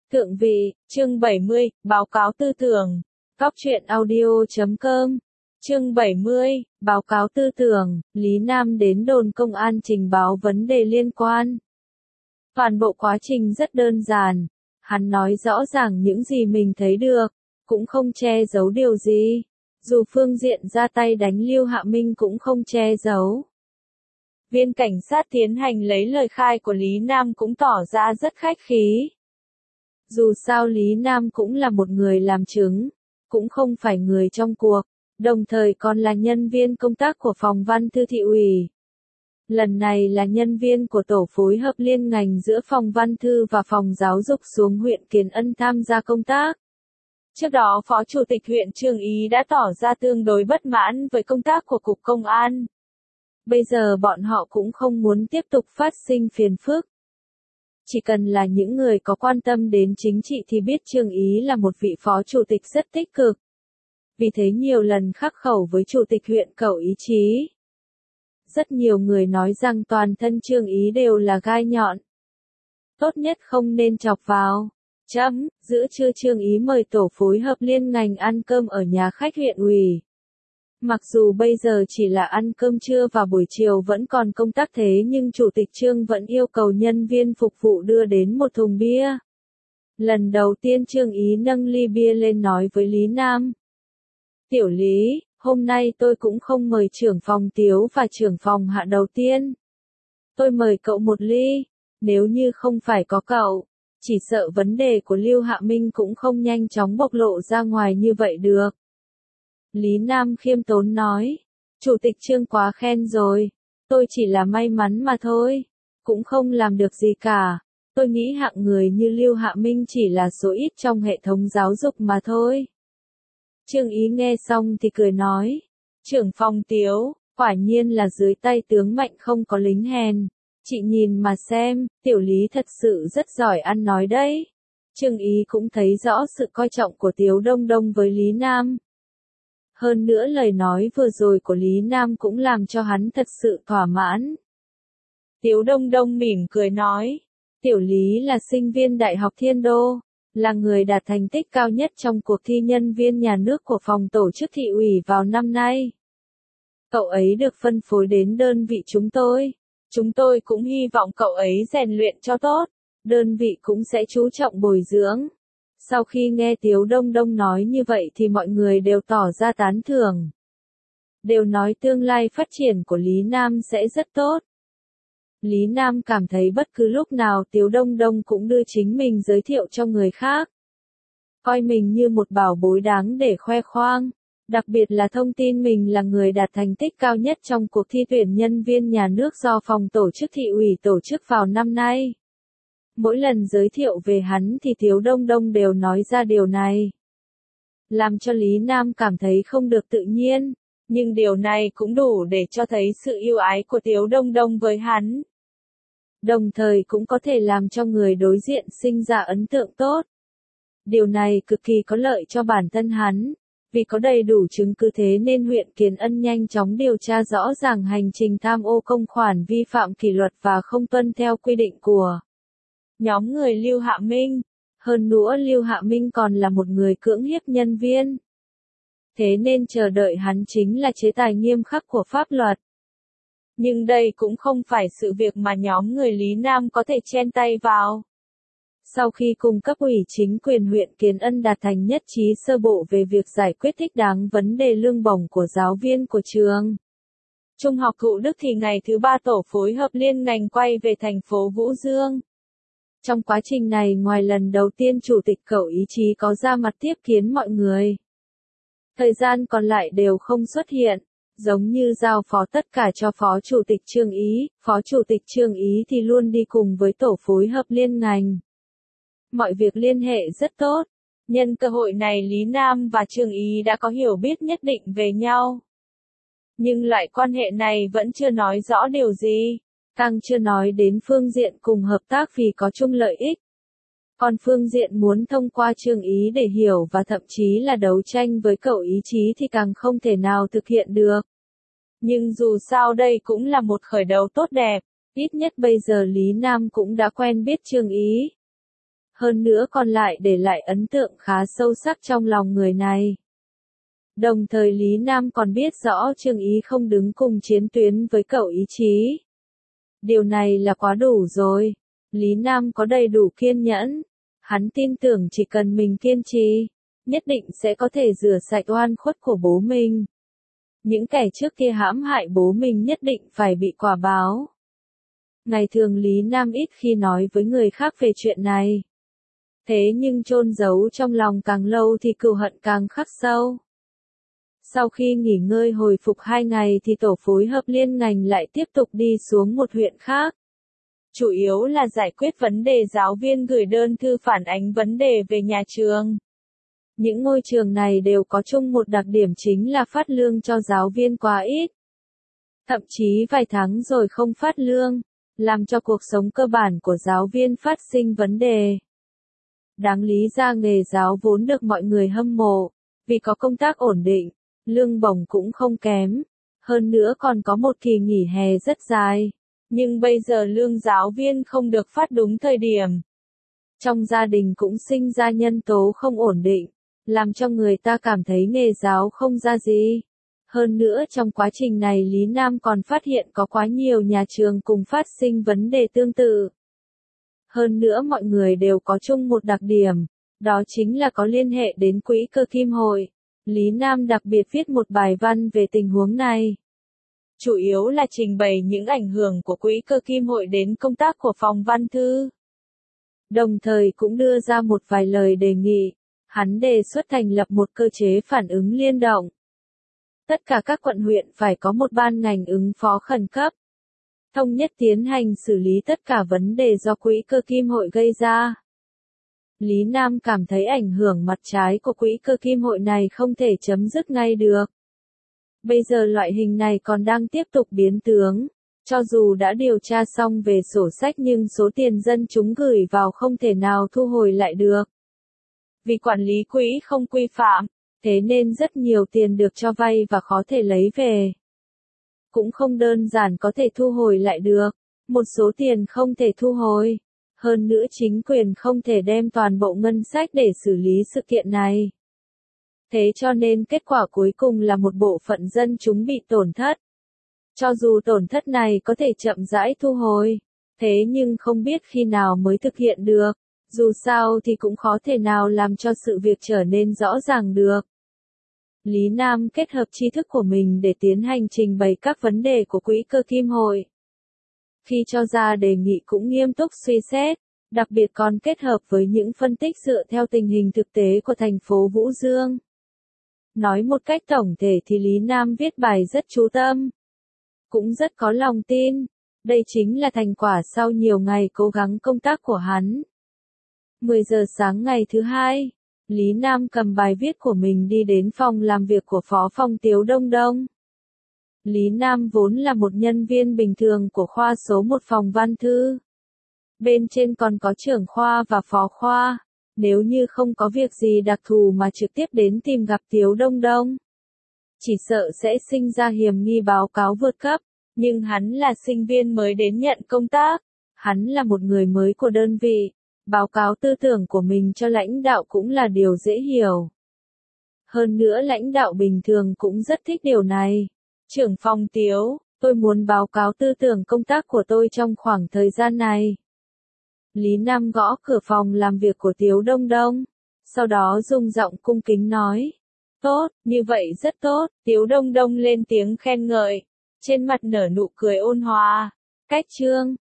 Thượng vị, chương 70, báo cáo tư tưởng. Góc truyện audio.com. Chương 70, báo cáo tư tưởng, Lý Nam đến đồn công an trình báo vấn đề liên quan. Toàn bộ quá trình rất đơn giản, hắn nói rõ ràng những gì mình thấy được, cũng không che giấu điều gì. Dù phương diện ra tay đánh Lưu Hạ Minh cũng không che giấu. Viên cảnh sát tiến hành lấy lời khai của Lý Nam cũng tỏ ra rất khách khí. Dù sao Lý Nam cũng là một người làm chứng, cũng không phải người trong cuộc, đồng thời còn là nhân viên công tác của phòng văn thư thị ủy. Lần này là nhân viên của tổ phối hợp liên ngành giữa phòng văn thư và phòng giáo dục xuống huyện Kiến Ân tham gia công tác. Trước đó Phó Chủ tịch huyện Chương Ý đã tỏ ra tương đối bất mãn với công tác của Cục Công an. Bây giờ bọn họ cũng không muốn tiếp tục phát sinh phiền phức. Chỉ cần là những người có quan tâm đến chính trị thì biết Chương Ý là một vị phó chủ tịch rất tích cực. Vì thế nhiều lần khắc khẩu với chủ tịch huyện Cẩu Ý Chí. Rất nhiều người nói rằng toàn thân Chương Ý đều là gai nhọn. Tốt nhất không nên chọc vào. Giữa trưa Chương Ý mời tổ phối hợp liên ngành ăn cơm ở nhà khách huyện ủy. Mặc dù bây giờ chỉ là ăn cơm trưa và buổi chiều vẫn còn công tác thế nhưng Chủ tịch Chương vẫn yêu cầu nhân viên phục vụ đưa đến một thùng bia. Lần đầu tiên Chương Ý nâng ly bia lên nói với Lý Nam. Tiểu Lý, hôm nay tôi cũng không mời trưởng phòng Tiếu và trưởng phòng Hạ đầu tiên. Tôi mời cậu một ly, nếu như không phải có cậu, chỉ sợ vấn đề của Lưu Hạ Minh cũng không nhanh chóng bộc lộ ra ngoài như vậy được. Lý Nam khiêm tốn nói, Chủ tịch Chương quá khen rồi, tôi chỉ là may mắn mà thôi, cũng không làm được gì cả, tôi nghĩ hạng người như Lưu Hạ Minh chỉ là số ít trong hệ thống giáo dục mà thôi. Chương Ý nghe xong thì cười nói, trưởng phòng Tiếu, quả nhiên là dưới tay tướng mạnh không có lính hèn, chị nhìn mà xem, Tiểu Lý thật sự rất giỏi ăn nói đấy. Chương Ý cũng thấy rõ sự coi trọng của Tiếu Đông Đông với Lý Nam. Hơn nữa lời nói vừa rồi của Lý Nam cũng làm cho hắn thật sự thỏa mãn. Tiếu Đông Đông mỉm cười nói, Tiểu Lý là sinh viên Đại học Thiên Đô, là người đạt thành tích cao nhất trong cuộc thi nhân viên nhà nước của phòng tổ chức thị ủy vào năm nay. Cậu ấy được phân phối đến đơn vị chúng tôi cũng hy vọng cậu ấy rèn luyện cho tốt, đơn vị cũng sẽ chú trọng bồi dưỡng. Sau khi nghe Tiếu Đông Đông nói như vậy thì mọi người đều tỏ ra tán thưởng. Đều nói tương lai phát triển của Lý Nam sẽ rất tốt. Lý Nam cảm thấy bất cứ lúc nào Tiếu Đông Đông cũng đưa chính mình giới thiệu cho người khác. Coi mình như một bảo bối đáng để khoe khoang. Đặc biệt là thông tin mình là người đạt thành tích cao nhất trong cuộc thi tuyển nhân viên nhà nước do phòng tổ chức thị ủy tổ chức vào năm nay. Mỗi lần giới thiệu về hắn thì Tiếu Đông Đông đều nói ra điều này. Làm cho Lý Nam cảm thấy không được tự nhiên, nhưng điều này cũng đủ để cho thấy sự yêu ái của Tiếu Đông Đông với hắn. Đồng thời cũng có thể làm cho người đối diện sinh ra ấn tượng tốt. Điều này cực kỳ có lợi cho bản thân hắn, vì có đầy đủ chứng cứ thế nên huyện Kiến Ân nhanh chóng điều tra rõ ràng hành trình tham ô công khoản vi phạm kỷ luật và không tuân theo quy định của nhóm người Lưu Hạ Minh. Hơn nữa Lưu Hạ Minh còn là một người cưỡng hiếp nhân viên. Thế nên chờ đợi hắn chính là chế tài nghiêm khắc của pháp luật. Nhưng đây cũng không phải sự việc mà nhóm người Lý Nam có thể chen tay vào. Sau khi cùng cấp ủy chính quyền huyện Kiến Ân đạt thành nhất trí sơ bộ về việc giải quyết thích đáng vấn đề lương bổng của giáo viên của trường Trung học Thủ Đức thì ngày thứ ba tổ phối hợp liên ngành quay về thành phố Vũ Dương. Trong quá trình này ngoài lần đầu tiên Chủ tịch Cẩu Ý Chí có ra mặt tiếp kiến mọi người, thời gian còn lại đều không xuất hiện, giống như giao phó tất cả cho Phó Chủ tịch Chương Ý, Phó Chủ tịch Chương Ý thì luôn đi cùng với tổ phối hợp liên ngành. Mọi việc liên hệ rất tốt, nhân cơ hội này Lý Nam và Chương Ý đã có hiểu biết nhất định về nhau. Nhưng loại quan hệ này vẫn chưa nói rõ điều gì. Càng chưa nói đến phương diện cùng hợp tác vì có chung lợi ích. Còn phương diện muốn thông qua Chương Ý để hiểu và thậm chí là đấu tranh với Cẩu Ý Chí thì càng không thể nào thực hiện được. Nhưng dù sao đây cũng là một khởi đầu tốt đẹp, ít nhất bây giờ Lý Nam cũng đã quen biết Chương Ý. hơn nữa còn lại để lại ấn tượng khá sâu sắc trong lòng người này. Đồng thời Lý Nam còn biết rõ Trương Ý không đứng cùng chiến tuyến với cậu ý chí. Điều này là quá đủ rồi. Lý Nam có đầy đủ kiên nhẫn. Hắn tin tưởng chỉ cần mình kiên trì, nhất định sẽ có thể rửa sạch oan khuất của bố mình. Những kẻ trước kia hãm hại bố mình nhất định phải bị quả báo. Ngày thường Lý Nam ít khi nói với người khác về chuyện này. Thế nhưng chôn giấu trong lòng càng lâu thì cừu hận càng khắc sâu. Sau khi nghỉ ngơi hồi phục 2 ngày thì tổ phối hợp liên ngành lại tiếp tục đi xuống một huyện khác. Chủ yếu là giải quyết vấn đề giáo viên gửi đơn thư phản ánh vấn đề về nhà trường. Những ngôi trường này đều có chung một đặc điểm chính là phát lương cho giáo viên quá ít. Thậm chí vài tháng rồi không phát lương, làm cho cuộc sống cơ bản của giáo viên phát sinh vấn đề. Đáng lý ra nghề giáo vốn được mọi người hâm mộ, vì có công tác ổn định, lương bổng cũng không kém, hơn nữa còn có một kỳ nghỉ hè rất dài. Nhưng bây giờ lương giáo viên không được phát đúng thời điểm. Trong gia đình cũng sinh ra nhân tố không ổn định, làm cho người ta cảm thấy nghề giáo không ra gì. Hơn nữa trong quá trình này Lý Nam còn phát hiện có quá nhiều nhà trường cùng phát sinh vấn đề tương tự. Hơn nữa mọi người đều có chung một đặc điểm, đó chính là có liên hệ đến Quỹ Cơ Kim Hội. Lý Nam đặc biệt viết một bài văn về tình huống này. Chủ yếu là trình bày những ảnh hưởng của Quỹ Cơ Kim Hội đến công tác của phòng văn thư. Đồng thời cũng đưa ra một vài lời đề nghị. Hắn đề xuất thành lập một cơ chế phản ứng liên động. Tất cả các quận huyện phải có một ban ngành ứng phó khẩn cấp. Thống nhất tiến hành xử lý tất cả vấn đề do Quỹ Cơ Kim Hội gây ra. Lý Nam cảm thấy ảnh hưởng mặt trái của Quỹ Cơ Kim Hội này không thể chấm dứt ngay được. Bây giờ loại hình này còn đang tiếp tục biến tướng. Cho dù đã điều tra xong về sổ sách nhưng số tiền dân chúng gửi vào không thể nào thu hồi lại được. Vì quản lý quỹ không quy phạm, thế nên rất nhiều tiền được cho vay và khó thể lấy về. Cũng không đơn giản có thể thu hồi lại được, một số tiền không thể thu hồi. Hơn nữa chính quyền không thể đem toàn bộ ngân sách để xử lý sự kiện này. Thế cho nên kết quả cuối cùng là một bộ phận dân chúng bị tổn thất. Cho dù tổn thất này có thể chậm rãi thu hồi, thế nhưng không biết khi nào mới thực hiện được. Dù sao thì cũng khó thể nào làm cho sự việc trở nên rõ ràng được. Lý Nam kết hợp tri thức của mình để tiến hành trình bày các vấn đề của Quỹ Cơ Kim Hội. Khi cho ra đề nghị cũng nghiêm túc suy xét, đặc biệt còn kết hợp với những phân tích dựa theo tình hình thực tế của thành phố Vũ Dương. Nói một cách tổng thể thì Lý Nam viết bài rất chú tâm, cũng rất có lòng tin. Đây chính là thành quả sau nhiều ngày cố gắng công tác của hắn. 10 giờ sáng ngày thứ hai, Lý Nam cầm bài viết của mình đi đến phòng làm việc của Phó phòng Tiếu Đông Đông. Lý Nam vốn là một nhân viên bình thường của khoa số 1 phòng văn thư. Bên trên còn có trưởng khoa và phó khoa. Nếu như không có việc gì đặc thù mà trực tiếp đến tìm gặp Tiếu Đông Đông, chỉ sợ sẽ sinh ra hiểm nghi báo cáo vượt cấp. Nhưng hắn là sinh viên mới đến nhận công tác. Hắn là một người mới của đơn vị. Báo cáo tư tưởng của mình cho lãnh đạo cũng là điều dễ hiểu. Hơn nữa lãnh đạo bình thường cũng rất thích điều này. Trưởng phòng Tiếu, tôi muốn báo cáo tư tưởng công tác của tôi trong khoảng thời gian này. Lý Nam gõ cửa phòng làm việc của Tiếu Đông Đông. Sau đó dùng giọng cung kính nói. Tốt, như vậy rất tốt. Tiếu Đông Đông lên tiếng khen ngợi. Trên mặt nở nụ cười ôn hòa. Cách Trương,